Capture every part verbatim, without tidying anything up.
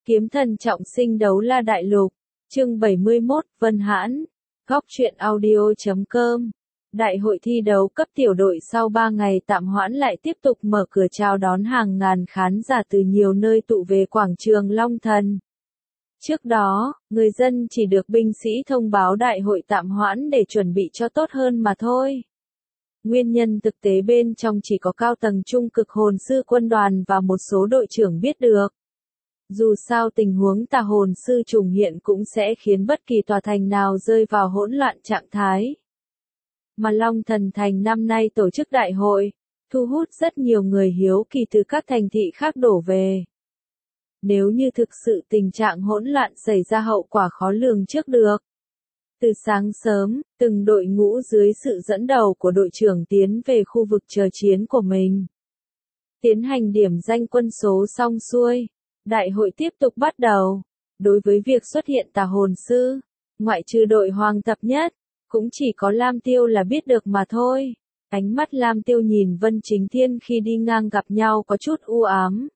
Kiếm thần trọng sinh đấu la đại lục, chương bảy mươi mốt, Vân Hãn, góc truyện audio chấm com. Đại hội thi đấu cấp tiểu đội sau ba ngày tạm hoãn lại tiếp tục mở cửa chào đón hàng ngàn khán giả từ nhiều nơi tụ về quảng trường Long Thần. Trước đó, người dân chỉ được binh sĩ thông báo đại hội tạm hoãn để chuẩn bị cho tốt hơn mà thôi. Nguyên nhân thực tế bên trong chỉ có cao tầng trung cực hồn sư quân đoàn và một số đội trưởng biết được. Dù sao tình huống tà hồn sư trùng hiện cũng sẽ khiến bất kỳ tòa thành nào rơi vào hỗn loạn trạng thái. Mà Long Thần Thành năm nay tổ chức đại hội, thu hút rất nhiều người hiếu kỳ từ các thành thị khác đổ về. Nếu như thực sự tình trạng hỗn loạn xảy ra hậu quả khó lường trước được. Từ sáng sớm, từng đội ngũ dưới sự dẫn đầu của đội trưởng tiến về khu vực chờ chiến của mình. Tiến hành điểm danh quân số xong xuôi, đại hội tiếp tục bắt đầu. Đối với việc xuất hiện tà hồn sư, ngoại trừ đội hoàng thập nhất, cũng chỉ có Lam Tiêu là biết được mà thôi. Ánh mắt Lam Tiêu nhìn Vân Chính Thiên khi đi ngang gặp nhau có chút u ám.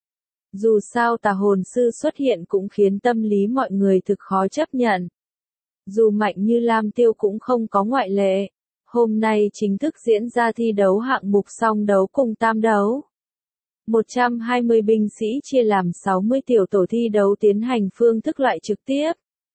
Dù sao tà hồn sư xuất hiện cũng khiến tâm lý mọi người thực khó chấp nhận. Dù mạnh như Lam Tiêu cũng không có ngoại lệ. Hôm nay chính thức diễn ra thi đấu hạng mục song đấu cùng tam đấu. một trăm hai mươi binh sĩ chia làm sáu mươi tiểu tổ thi đấu tiến hành phương thức loại trực tiếp.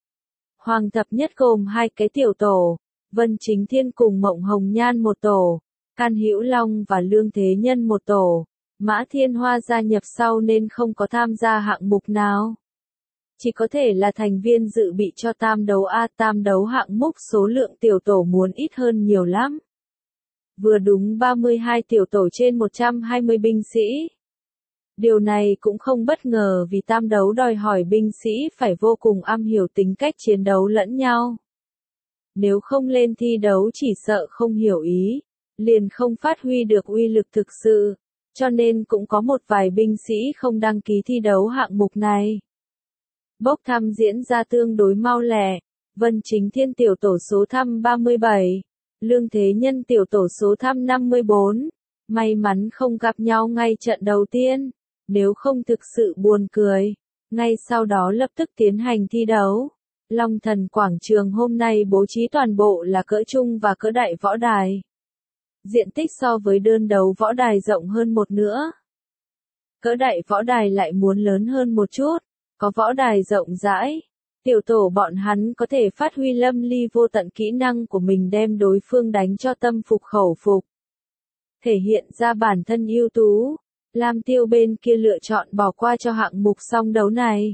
Hoàng thập nhất gồm hai cái tiểu tổ, Vân Chính Thiên cùng Mộng Hồng Nhan một tổ, Can Hữu Long và Lương Thế Nhân một tổ. Mã Thiên Hoa gia nhập sau nên không có tham gia hạng mục nào. Chỉ có thể là thành viên dự bị cho tam đấu A. Tam đấu hạng mục số lượng tiểu tổ muốn ít hơn nhiều lắm. Vừa đúng ba mươi hai tiểu tổ trên một trăm hai mươi binh sĩ. Điều này cũng không bất ngờ vì tam đấu đòi hỏi binh sĩ phải vô cùng am hiểu tính cách chiến đấu lẫn nhau. Nếu không lên thi đấu chỉ sợ không hiểu ý, liền không phát huy được uy lực thực sự, cho nên cũng có một vài binh sĩ không đăng ký thi đấu hạng mục này. Bốc thăm diễn ra tương đối mau lẹ, Vân Chính Thiên tiểu tổ số thăm ba mươi bảy, Lương Thế Nhân tiểu tổ số thăm năm mươi bốn, may mắn không gặp nhau ngay trận đầu tiên. Nếu không thực sự buồn cười, ngay sau đó lập tức tiến hành thi đấu. Long Thần quảng trường hôm nay bố trí toàn bộ là cỡ trung và cỡ đại võ đài. Diện tích so với đơn đấu võ đài rộng hơn một nữa. Cỡ đại võ đài lại muốn lớn hơn một chút, có võ đài rộng rãi. Tiểu tổ bọn hắn có thể phát huy lâm ly vô tận kỹ năng của mình đem đối phương đánh cho tâm phục khẩu phục. Thể hiện ra bản thân ưu tú. Lam Tiêu bên kia lựa chọn bỏ qua cho hạng mục song đấu này.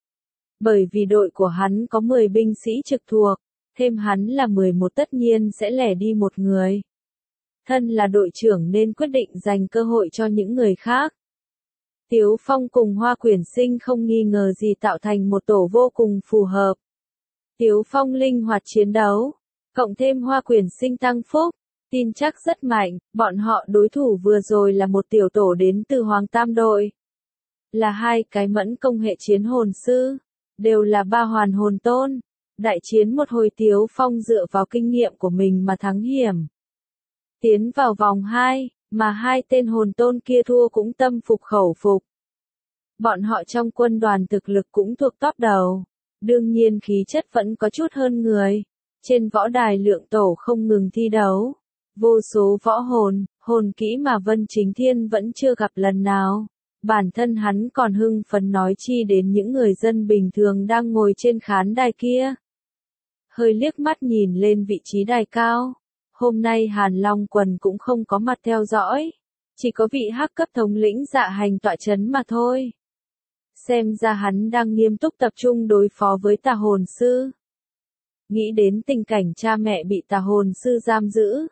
Bởi vì đội của hắn có mười binh sĩ trực thuộc, thêm hắn là mười một tất nhiên sẽ lẻ đi một người. Thân là đội trưởng nên quyết định dành cơ hội cho những người khác. Tiếu Phong cùng Hoa Quyển Sinh không nghi ngờ gì tạo thành một tổ vô cùng phù hợp. Tiếu Phong linh hoạt chiến đấu, cộng thêm Hoa Quyển Sinh tăng phúc. Tin chắc rất mạnh, bọn họ đối thủ vừa rồi là một tiểu tổ đến từ Hoàng Tam đội. Là hai cái mẫn công hệ chiến hồn sư, đều là ba hoàn hồn tôn. Đại chiến một hồi Tiếu Phong dựa vào kinh nghiệm của mình mà thắng hiểm. Tiến vào vòng hai, mà hai tên hồn tôn kia thua cũng tâm phục khẩu phục. Bọn họ trong quân đoàn thực lực cũng thuộc top đầu, đương nhiên khí chất vẫn có chút hơn người. Trên võ đài lượng tổ không ngừng thi đấu. Vô số võ hồn, hồn kỹ mà Vân Chính Thiên vẫn chưa gặp lần nào. Bản thân hắn còn hưng phấn nói chi đến những người dân bình thường đang ngồi trên khán đài kia. Hơi liếc mắt nhìn lên vị trí đài cao. Hôm nay Hàn Long Quần cũng không có mặt theo dõi. Chỉ có vị hắc cấp thống lĩnh Dạ Hành tọa chấn mà thôi. Xem ra hắn đang nghiêm túc tập trung đối phó với tà hồn sư. Nghĩ đến tình cảnh cha mẹ bị tà hồn sư giam giữ.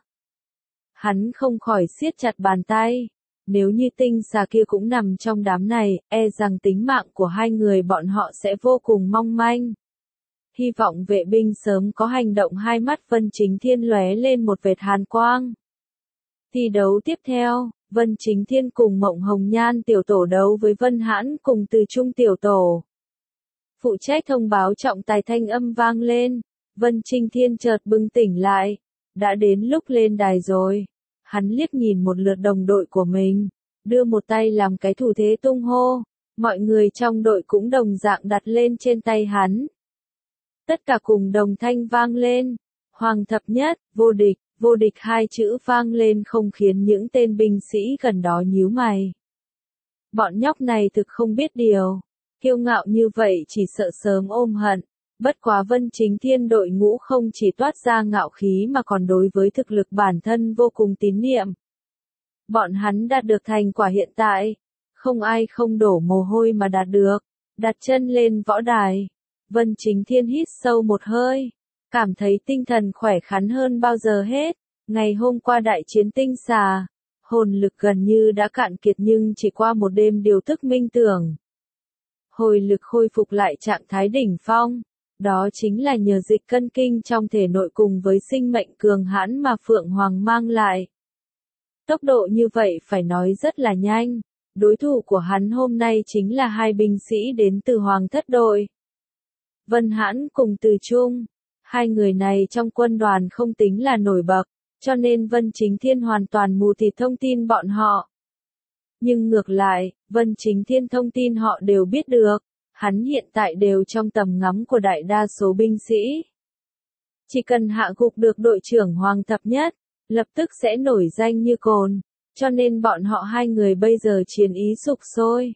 Hắn không khỏi siết chặt bàn tay. Nếu như tinh xà kia cũng nằm trong đám này, e rằng tính mạng của hai người bọn họ sẽ vô cùng mong manh. Hy vọng vệ binh sớm có hành động. Hai mắt Vân Chính Thiên lóe lên một vệt hàn quang. Thi đấu tiếp theo, Vân Chính Thiên cùng Mộng Hồng Nhan tiểu tổ đấu với Vân Hãn cùng Từ Trung tiểu tổ. Phụ trách thông báo trọng tài thanh âm vang lên, Vân Chính Thiên chợt bừng tỉnh lại. Đã đến lúc lên đài rồi. Hắn liếc nhìn một lượt đồng đội của mình, đưa một tay làm cái thủ thế tung hô. Mọi người trong đội cũng đồng dạng đặt lên trên tay hắn. Tất cả cùng đồng thanh vang lên. Hoàng thập nhất, vô địch, vô địch hai chữ vang lên không khiến những tên binh sĩ gần đó nhíu mày. Bọn nhóc này thực không biết điều. Kiêu ngạo như vậy chỉ sợ sớm ôm hận. Bất quá Vân Chính Thiên đội ngũ không chỉ toát ra ngạo khí mà còn đối với thực lực bản thân vô cùng tín niệm. Bọn hắn đạt được thành quả hiện tại. Không ai không đổ mồ hôi mà đạt được. Đặt chân lên võ đài. Vân Chính Thiên hít sâu một hơi. Cảm thấy tinh thần khỏe khoắn hơn bao giờ hết. Ngày hôm qua đại chiến tinh xà. Hồn lực gần như đã cạn kiệt nhưng chỉ qua một đêm điều thức minh tưởng. Hồi lực khôi phục lại trạng thái đỉnh phong. Đó chính là nhờ dịch cân kinh trong thể nội cùng với sinh mệnh cường hãn mà Phượng Hoàng mang lại. Tốc độ như vậy phải nói rất là nhanh. Đối thủ của hắn hôm nay chính là hai binh sĩ đến từ Hoàng thất đội. Vân Hãn cùng Từ Trung. Hai người này trong quân đoàn không tính là nổi bật, cho nên Vân Chính Thiên hoàn toàn mù tịt thông tin bọn họ. Nhưng ngược lại, Vân Chính Thiên thông tin họ đều biết được, hắn hiện tại đều trong tầm ngắm của đại đa số binh sĩ. Chỉ cần hạ gục được đội trưởng Hoàng thập nhất, lập tức sẽ nổi danh như cồn, cho nên bọn họ hai người bây giờ chiến ý sục sôi.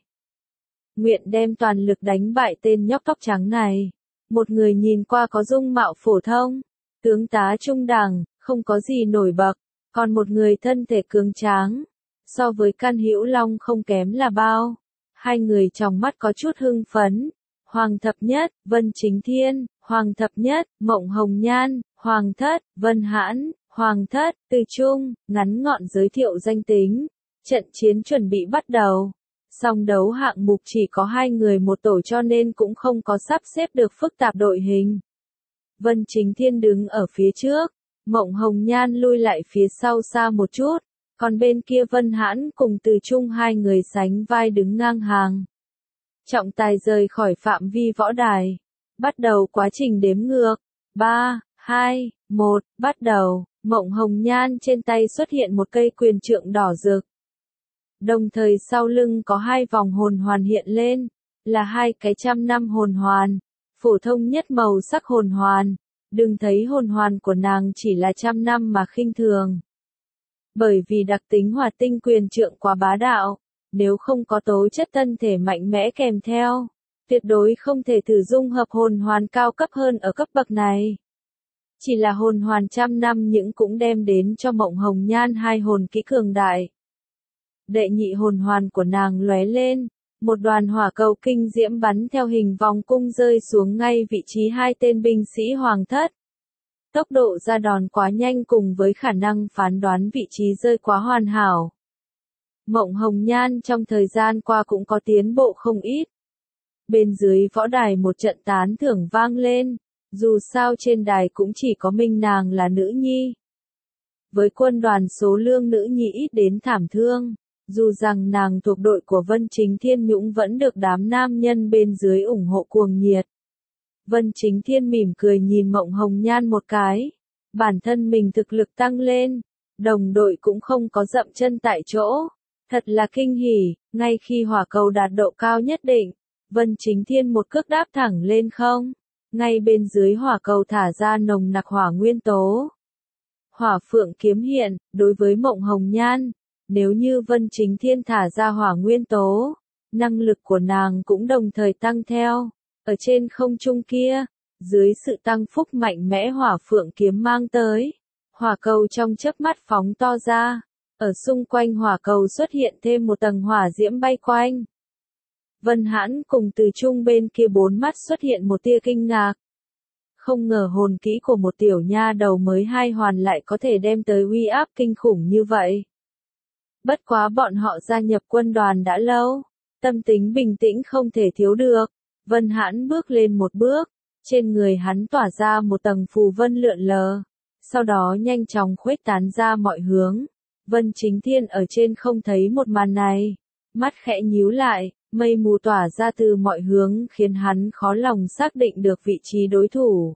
Nguyện đem toàn lực đánh bại tên nhóc tóc trắng này. Một người nhìn qua có dung mạo phổ thông, tướng tá trung đẳng, không có gì nổi bật, còn một người thân thể cường tráng, so với Can Hữu Long không kém là bao. Hai người trong mắt có chút hưng phấn. Hoàng thập nhất, Vân Chính Thiên, Hoàng thập nhất, Mộng Hồng Nhan, Hoàng thất, Vân Hãn, Hoàng thất, Từ Trung, ngắn gọn giới thiệu danh tính. Trận chiến chuẩn bị bắt đầu. Song đấu hạng mục chỉ có hai người một tổ cho nên cũng không có sắp xếp được phức tạp đội hình. Vân Chính Thiên đứng ở phía trước, Mộng Hồng Nhan lui lại phía sau xa một chút, còn bên kia Vân Hãn cùng Từ Trung hai người sánh vai đứng ngang hàng. Trọng tài rời khỏi phạm vi võ đài, bắt đầu quá trình đếm ngược, ba, hai, một, bắt đầu, Mộng Hồng Nhan trên tay xuất hiện một cây quyền trượng đỏ rực. Đồng thời sau lưng có hai vòng hồn hoàn hiện lên, là hai cái trăm năm hồn hoàn, phổ thông nhất màu sắc hồn hoàn, đừng thấy hồn hoàn của nàng chỉ là trăm năm mà khinh thường. Bởi vì đặc tính hỏa tinh quyền trượng quá bá đạo, nếu không có tố chất thân thể mạnh mẽ kèm theo, tuyệt đối không thể thử dung hợp hồn hoàn cao cấp hơn ở cấp bậc này. Chỉ là hồn hoàn trăm năm những cũng đem đến cho Mộng Hồng Nhan hai hồn kỹ cường đại. Đệ nhị hồn hoàn của nàng lóe lên, một đoàn hỏa cầu kinh diễm bắn theo hình vòng cung rơi xuống ngay vị trí hai tên binh sĩ Hoàng thất. Tốc độ ra đòn quá nhanh cùng với khả năng phán đoán vị trí rơi quá hoàn hảo. Mộng Hồng Nhan trong thời gian qua cũng có tiến bộ không ít. Bên dưới võ đài một trận tán thưởng vang lên, dù sao trên đài cũng chỉ có mình nàng là nữ nhi. Với quân đoàn số lương nữ nhi ít đến thảm thương. Dù rằng nàng thuộc đội của Vân Chính Thiên Nhũng vẫn được đám nam nhân bên dưới ủng hộ cuồng nhiệt. Vân Chính Thiên mỉm cười nhìn Mộng Hồng Nhan một cái. Bản thân mình thực lực tăng lên. Đồng đội cũng không có dậm chân tại chỗ. Thật là kinh hỉ, ngay khi hỏa cầu đạt độ cao nhất định. Vân Chính Thiên một cước đáp thẳng lên không. Ngay bên dưới hỏa cầu thả ra nồng nặc hỏa nguyên tố. Hỏa phượng kiếm hiện, đối với Mộng Hồng Nhan. Nếu như Vân Chính Thiên thả ra hỏa nguyên tố, năng lực của nàng cũng đồng thời tăng theo. Ở trên không trung kia, dưới sự tăng phúc mạnh mẽ hỏa phượng kiếm mang tới, hỏa cầu trong chớp mắt phóng to ra. Ở xung quanh hỏa cầu xuất hiện thêm một tầng hỏa diễm bay quanh. Vân Hãn cùng Từ Trung bên kia bốn mắt xuất hiện một tia kinh ngạc. Không ngờ hồn kỹ của một tiểu nha đầu mới hai hoàn lại có thể đem tới uy áp kinh khủng như vậy. Bất quá bọn họ gia nhập quân đoàn đã lâu, tâm tính bình tĩnh không thể thiếu được. Vân Hãn bước lên một bước, trên người hắn tỏa ra một tầng phù vân lượn lờ, sau đó nhanh chóng khuếch tán ra mọi hướng. Vân Chính Thiên ở trên không thấy một màn này, mắt khẽ nhíu lại, mây mù tỏa ra từ mọi hướng khiến hắn khó lòng xác định được vị trí đối thủ.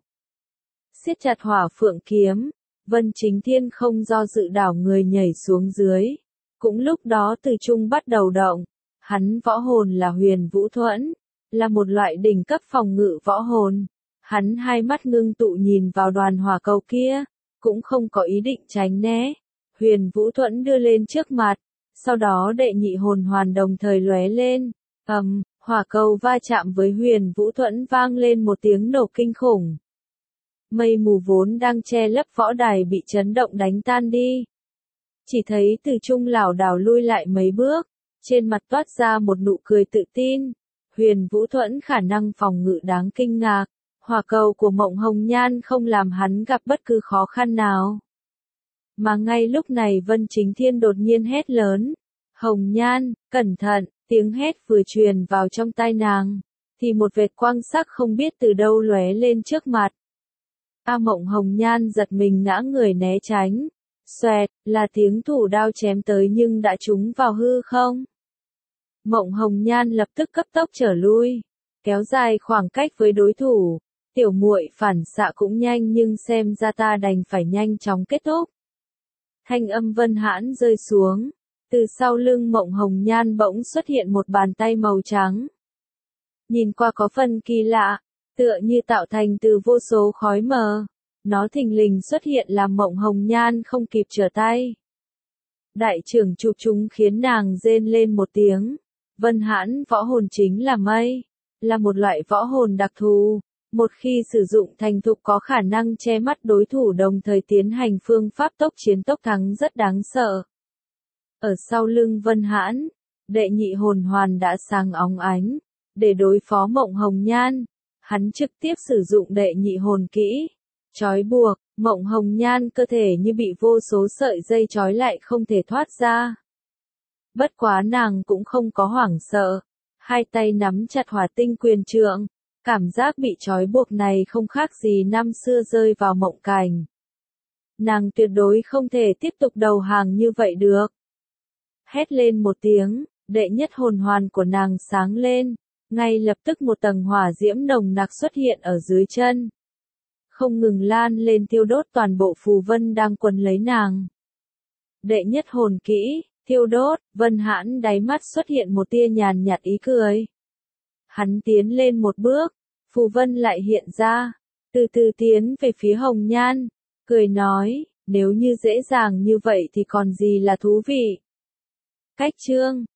Siết chặt hỏa phượng kiếm, Vân Chính Thiên không do dự đảo người nhảy xuống dưới. Cũng lúc đó Từ Trung bắt đầu động, Hắn võ hồn là Huyền Vũ Thuẫn, là một loại đỉnh cấp phòng ngự võ hồn. Hắn hai mắt ngưng tụ nhìn vào đoàn hỏa cầu kia, cũng không có ý định tránh né. Huyền Vũ Thuẫn đưa lên trước mặt, sau đó đệ nhị hồn hoàn đồng thời lóe lên. Ầm, um, hỏa cầu va chạm với Huyền Vũ Thuẫn vang lên một tiếng nổ kinh khủng. Mây mù vốn đang che lấp võ đài bị chấn động đánh tan đi. Chỉ thấy Từ Trung lảo đảo lui lại mấy bước, trên mặt toát ra một nụ cười tự tin. Huyền Vũ Thuẫn khả năng phòng ngự đáng kinh ngạc, hỏa cầu của Mộng Hồng Nhan không làm hắn gặp bất cứ khó khăn nào. Mà ngay lúc này Vân Chính Thiên đột nhiên hét lớn, Hồng Nhan, cẩn thận, tiếng hét vừa truyền vào trong tai nàng, thì một vệt quang sắc không biết từ đâu lóe lên trước mặt. A Mộng Hồng Nhan giật mình ngã người né tránh, xoẹt, là tiếng thủ đao chém tới nhưng đã trúng vào hư không. Mộng Hồng Nhan lập tức cấp tốc trở lui, kéo dài khoảng cách với đối thủ. Tiểu muội phản xạ cũng nhanh nhưng xem ra ta đành phải nhanh chóng kết thúc. Thanh âm Vân Hãn rơi xuống, từ sau lưng Mộng Hồng Nhan bỗng xuất hiện một bàn tay màu trắng. Nhìn qua có phần kỳ lạ, tựa như tạo thành từ vô số khói mờ. Nó thình lình xuất hiện làm Mộng Hồng Nhan không kịp trở tay. Đại trưởng chụp chúng khiến nàng rên lên một tiếng. Vân Hãn võ hồn chính là mây, là một loại võ hồn đặc thù. Một khi sử dụng thành thục có khả năng che mắt đối thủ đồng thời tiến hành phương pháp tốc chiến tốc thắng rất đáng sợ. Ở sau lưng Vân Hãn, đệ nhị hồn hoàn đã sáng óng ánh. Để đối phó Mộng Hồng Nhan, hắn trực tiếp sử dụng đệ nhị hồn kỹ. Trói buộc, Mộng Hồng Nhan cơ thể như bị vô số sợi dây trói lại không thể thoát ra. Bất quá nàng cũng không có hoảng sợ. Hai tay nắm chặt hỏa tinh quyền trượng. Cảm giác bị trói buộc này không khác gì năm xưa rơi vào mộng cảnh. Nàng tuyệt đối không thể tiếp tục đầu hàng như vậy được. Hét lên một tiếng, đệ nhất hồn hoàn của nàng sáng lên, ngay lập tức một tầng hỏa diễm nồng nặc xuất hiện ở dưới chân. Không ngừng lan lên thiêu đốt toàn bộ phù vân đang quấn lấy nàng. Đệ nhất hồn kỹ, thiêu đốt, Vân Hãn đáy mắt xuất hiện một tia nhàn nhạt ý cười. Hắn tiến lên một bước, phù vân lại hiện ra, từ từ tiến về phía Hồng Nhan, cười nói, nếu như dễ dàng như vậy thì còn gì là thú vị. Cách chương